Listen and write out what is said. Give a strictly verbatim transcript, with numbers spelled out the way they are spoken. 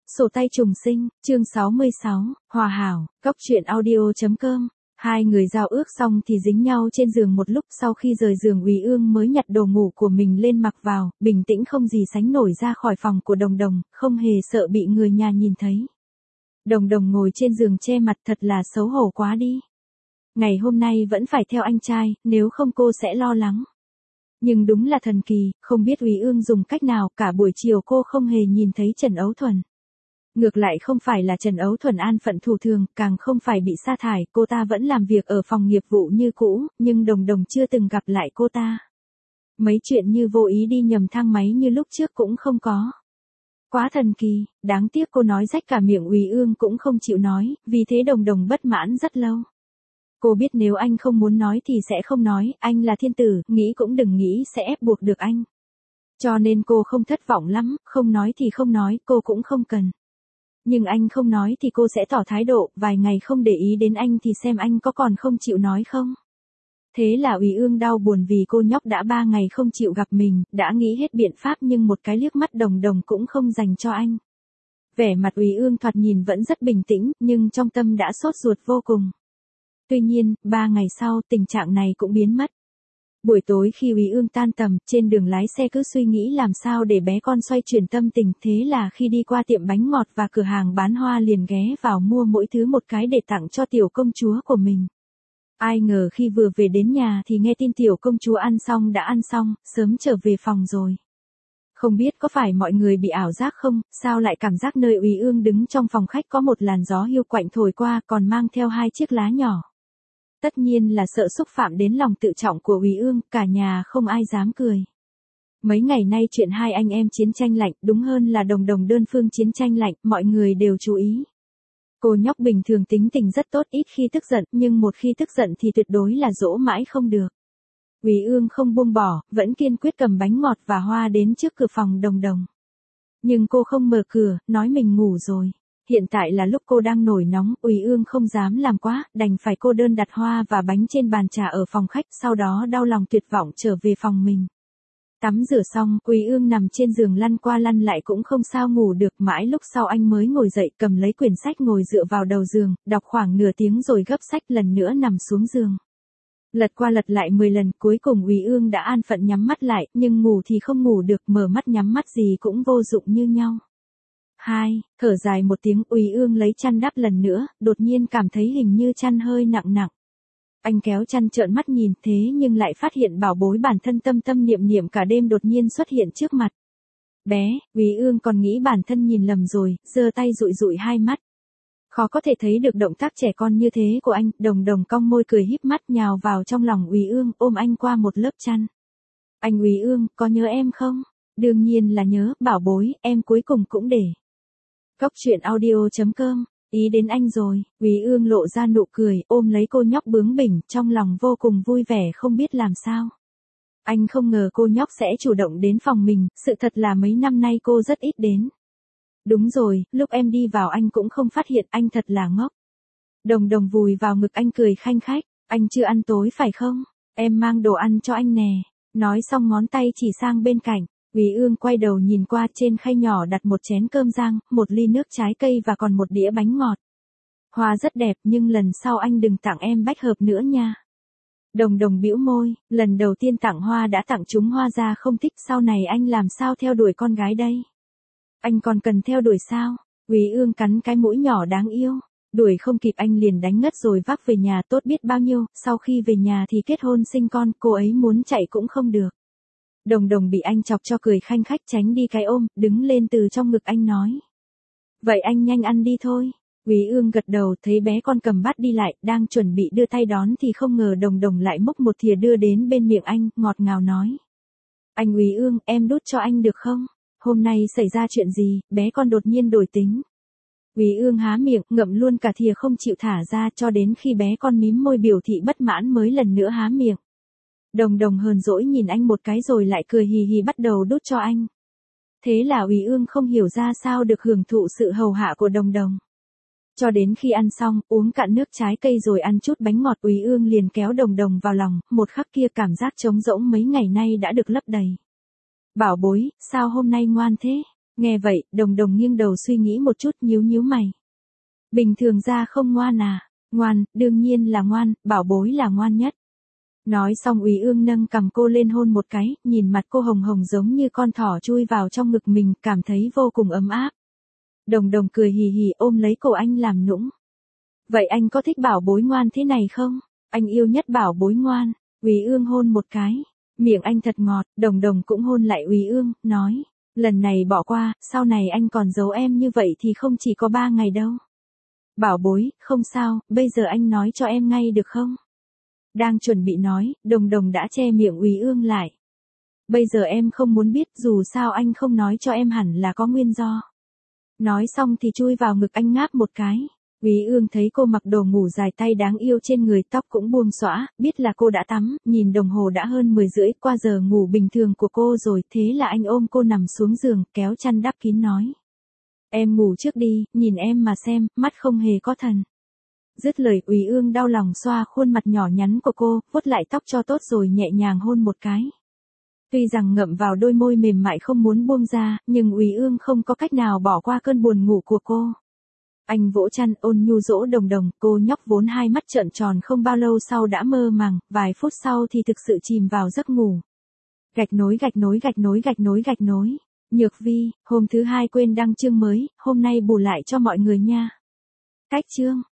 Sổ tay trùng sinh, chương sáu mươi sáu, Hòa hảo, Cóc truyện audio chấm com. Hai người giao ước xong thì dính nhau trên giường một lúc, sau khi rời giường Úy Ương mới nhặt đồ ngủ của mình lên mặc vào, bình tĩnh không gì sánh nổi ra khỏi phòng của Đồng Đồng, không hề sợ bị người nhà nhìn thấy. Đồng Đồng ngồi trên giường che mặt, thật là xấu hổ quá đi. Ngày hôm nay vẫn phải theo anh trai, nếu không cô sẽ lo lắng. Nhưng đúng là thần kỳ, không biết Úy Ương dùng cách nào, cả buổi chiều cô không hề nhìn thấy Trần Ấu Thuần. Ngược lại không phải là Trần Ấu Thuần an phận thủ thường, càng không phải bị sa thải, cô ta vẫn làm việc ở phòng nghiệp vụ như cũ, nhưng Đồng Đồng chưa từng gặp lại cô ta. Mấy chuyện như vô ý đi nhầm thang máy như lúc trước cũng không có. Quá thần kỳ, đáng tiếc cô nói rách cả miệng Úy Ương cũng không chịu nói, vì thế Đồng Đồng bất mãn rất lâu. Cô biết nếu anh không muốn nói thì sẽ không nói, anh là thiên tử, nghĩ cũng đừng nghĩ sẽ ép buộc được anh. Cho nên cô không thất vọng lắm, không nói thì không nói, cô cũng không cần. Nhưng anh không nói thì cô sẽ tỏ thái độ, vài ngày không để ý đến anh thì xem anh có còn không chịu nói không. Thế là Úy Ương đau buồn vì cô nhóc đã ba ngày không chịu gặp mình, đã nghĩ hết biện pháp nhưng một cái liếc mắt Đồng Đồng cũng không dành cho anh. Vẻ mặt Úy Ương thoạt nhìn vẫn rất bình tĩnh, nhưng trong tâm đã sốt ruột vô cùng. Tuy nhiên, ba ngày sau tình trạng này cũng biến mất. Buổi tối khi Úy Ương tan tầm, trên đường lái xe cứ suy nghĩ làm sao để bé con xoay chuyển tâm tình, thế là khi đi qua tiệm bánh ngọt và cửa hàng bán hoa liền ghé vào mua mỗi thứ một cái để tặng cho tiểu công chúa của mình. Ai ngờ khi vừa về đến nhà thì nghe tin tiểu công chúa ăn xong đã ăn xong, sớm trở về phòng rồi. Không biết có phải mọi người bị ảo giác không, sao lại cảm giác nơi Úy Ương đứng trong phòng khách có một làn gió hiu quạnh thổi qua còn mang theo hai chiếc lá nhỏ. Tất nhiên là sợ xúc phạm đến lòng tự trọng của Úy Ương, cả nhà không ai dám cười. Mấy ngày nay chuyện hai anh em chiến tranh lạnh, đúng hơn là Đồng Đồng đơn phương chiến tranh lạnh, mọi người đều chú ý. Cô nhóc bình thường tính tình rất tốt, ít khi tức giận, nhưng một khi tức giận thì tuyệt đối là dỗ mãi không được. Úy Ương không buông bỏ, vẫn kiên quyết cầm bánh ngọt và hoa đến trước cửa phòng Đồng Đồng. Nhưng cô không mở cửa, nói mình ngủ rồi. Hiện tại là lúc cô đang nổi nóng, Úy Ương không dám làm quá, đành phải cô đơn đặt hoa và bánh trên bàn trà ở phòng khách, sau đó đau lòng tuyệt vọng trở về phòng mình. Tắm rửa xong, Úy Ương nằm trên giường lăn qua lăn lại cũng không sao ngủ được, mãi lúc sau anh mới ngồi dậy cầm lấy quyển sách ngồi dựa vào đầu giường, đọc khoảng nửa tiếng rồi gấp sách lần nữa nằm xuống giường. Lật qua lật lại mười lần, cuối cùng Úy Ương đã an phận nhắm mắt lại, nhưng ngủ thì không ngủ được, mở mắt nhắm mắt gì cũng vô dụng như nhau. Hai, thở dài một tiếng, Úy Ương lấy chăn đắp lần nữa, đột nhiên cảm thấy hình như chăn hơi nặng nặng. Anh kéo chăn trợn mắt nhìn, thế nhưng lại phát hiện bảo bối bản thân tâm tâm niệm niệm cả đêm đột nhiên xuất hiện trước mặt. Bé, Úy Ương còn nghĩ bản thân nhìn lầm rồi, giơ tay dụi dụi hai mắt. Khó có thể thấy được động tác trẻ con như thế của anh, Đồng Đồng cong môi cười híp mắt nhào vào trong lòng Úy Ương, ôm anh qua một lớp chăn. Anh Úy Ương, có nhớ em không? Đương nhiên là nhớ, bảo bối, em cuối cùng cũng để. Cóc truyện audio chấm com, ý đến anh rồi. Úy Ương lộ ra nụ cười, ôm lấy cô nhóc bướng bỉnh, trong lòng vô cùng vui vẻ không biết làm sao. Anh không ngờ cô nhóc sẽ chủ động đến phòng mình, sự thật là mấy năm nay cô rất ít đến. Đúng rồi, lúc em đi vào anh cũng không phát hiện, anh thật là ngốc. Đồng Đồng vùi vào ngực anh cười khanh khách, anh chưa ăn tối phải không? Em mang đồ ăn cho anh nè. Nói xong ngón tay chỉ sang bên cạnh. Úy Ương quay đầu nhìn qua, trên khay nhỏ đặt một chén cơm rang, một ly nước trái cây và còn một đĩa bánh ngọt. Hoa rất đẹp nhưng lần sau anh đừng tặng em bách hợp nữa nha. Đồng Đồng bĩu môi, lần đầu tiên tặng hoa đã tặng chúng hoa ra không thích, sau này anh làm sao theo đuổi con gái đây? Anh còn cần theo đuổi sao? Úy Ương cắn cái mũi nhỏ đáng yêu. Đuổi không kịp anh liền đánh ngất rồi vác về nhà, tốt biết bao nhiêu, sau khi về nhà thì kết hôn sinh con, cô ấy muốn chạy cũng không được. Đồng Đồng bị anh chọc cho cười khanh khách tránh đi cái ôm, đứng lên từ trong ngực anh nói. Vậy anh nhanh ăn đi thôi. Úy Ương gật đầu, thấy bé con cầm bát đi lại, đang chuẩn bị đưa tay đón thì không ngờ Đồng Đồng lại múc một thìa đưa đến bên miệng anh, ngọt ngào nói. Anh Úy Ương, em đút cho anh được không? Hôm nay xảy ra chuyện gì, bé con đột nhiên đổi tính. Úy Ương há miệng, ngậm luôn cả thìa không chịu thả ra cho đến khi bé con mím môi biểu thị bất mãn mới lần nữa há miệng. Đồng Đồng hờn dỗi nhìn anh một cái rồi lại cười hì hì bắt đầu đút cho anh. Thế là Úy Ương không hiểu ra sao được hưởng thụ sự hầu hạ của Đồng Đồng. Cho đến khi ăn xong, uống cạn nước trái cây rồi ăn chút bánh ngọt, Úy Ương liền kéo Đồng Đồng vào lòng, một khắc kia cảm giác trống rỗng mấy ngày nay đã được lấp đầy. Bảo bối, sao hôm nay ngoan thế? Nghe vậy, Đồng Đồng nghiêng đầu suy nghĩ một chút, nhíu nhíu mày. Bình thường ra không ngoan à? Ngoan, đương nhiên là ngoan, bảo bối là ngoan nhất. Nói xong Úy Ương nâng cằm cô lên hôn một cái, nhìn mặt cô hồng hồng giống như con thỏ chui vào trong ngực mình, cảm thấy vô cùng ấm áp. Đồng Đồng cười hì hì ôm lấy cổ anh làm nũng. Vậy anh có thích bảo bối ngoan thế này không? Anh yêu nhất bảo bối ngoan. Úy Ương hôn một cái. Miệng anh thật ngọt, Đồng Đồng cũng hôn lại Úy Ương, nói. Lần này bỏ qua, sau này anh còn giấu em như vậy thì không chỉ có ba ngày đâu. Bảo bối, không sao, bây giờ anh nói cho em ngay được không? Đang chuẩn bị nói, Đồng Đồng đã che miệng Úy Ương lại. Bây giờ em không muốn biết, dù sao anh không nói cho em hẳn là có nguyên do. Nói xong thì chui vào ngực anh ngáp một cái. Úy Ương thấy cô mặc đồ ngủ dài tay đáng yêu trên người, tóc cũng buông xõa, biết là cô đã tắm, nhìn đồng hồ đã hơn mười rưỡi qua giờ ngủ bình thường của cô rồi, thế là anh ôm cô nằm xuống giường, kéo chăn đắp kín nói. Em ngủ trước đi, nhìn em mà xem, mắt không hề có thần. Dứt lời Úy Ương đau lòng xoa khuôn mặt nhỏ nhắn của cô, vuốt lại tóc cho tốt rồi nhẹ nhàng hôn một cái. Tuy rằng ngậm vào đôi môi mềm mại không muốn buông ra, nhưng Úy Ương không có cách nào bỏ qua cơn buồn ngủ của cô. Anh vỗ chăn ôn nhu dỗ Đồng Đồng, cô nhóc vốn hai mắt trợn tròn không bao lâu sau đã mơ màng, vài phút sau thì thực sự chìm vào giấc ngủ. Gạch nối gạch nối gạch nối gạch nối gạch nối. Nhược Vi, hôm thứ hai quên đăng chương mới, hôm nay bù lại cho mọi người nha. Cách chương.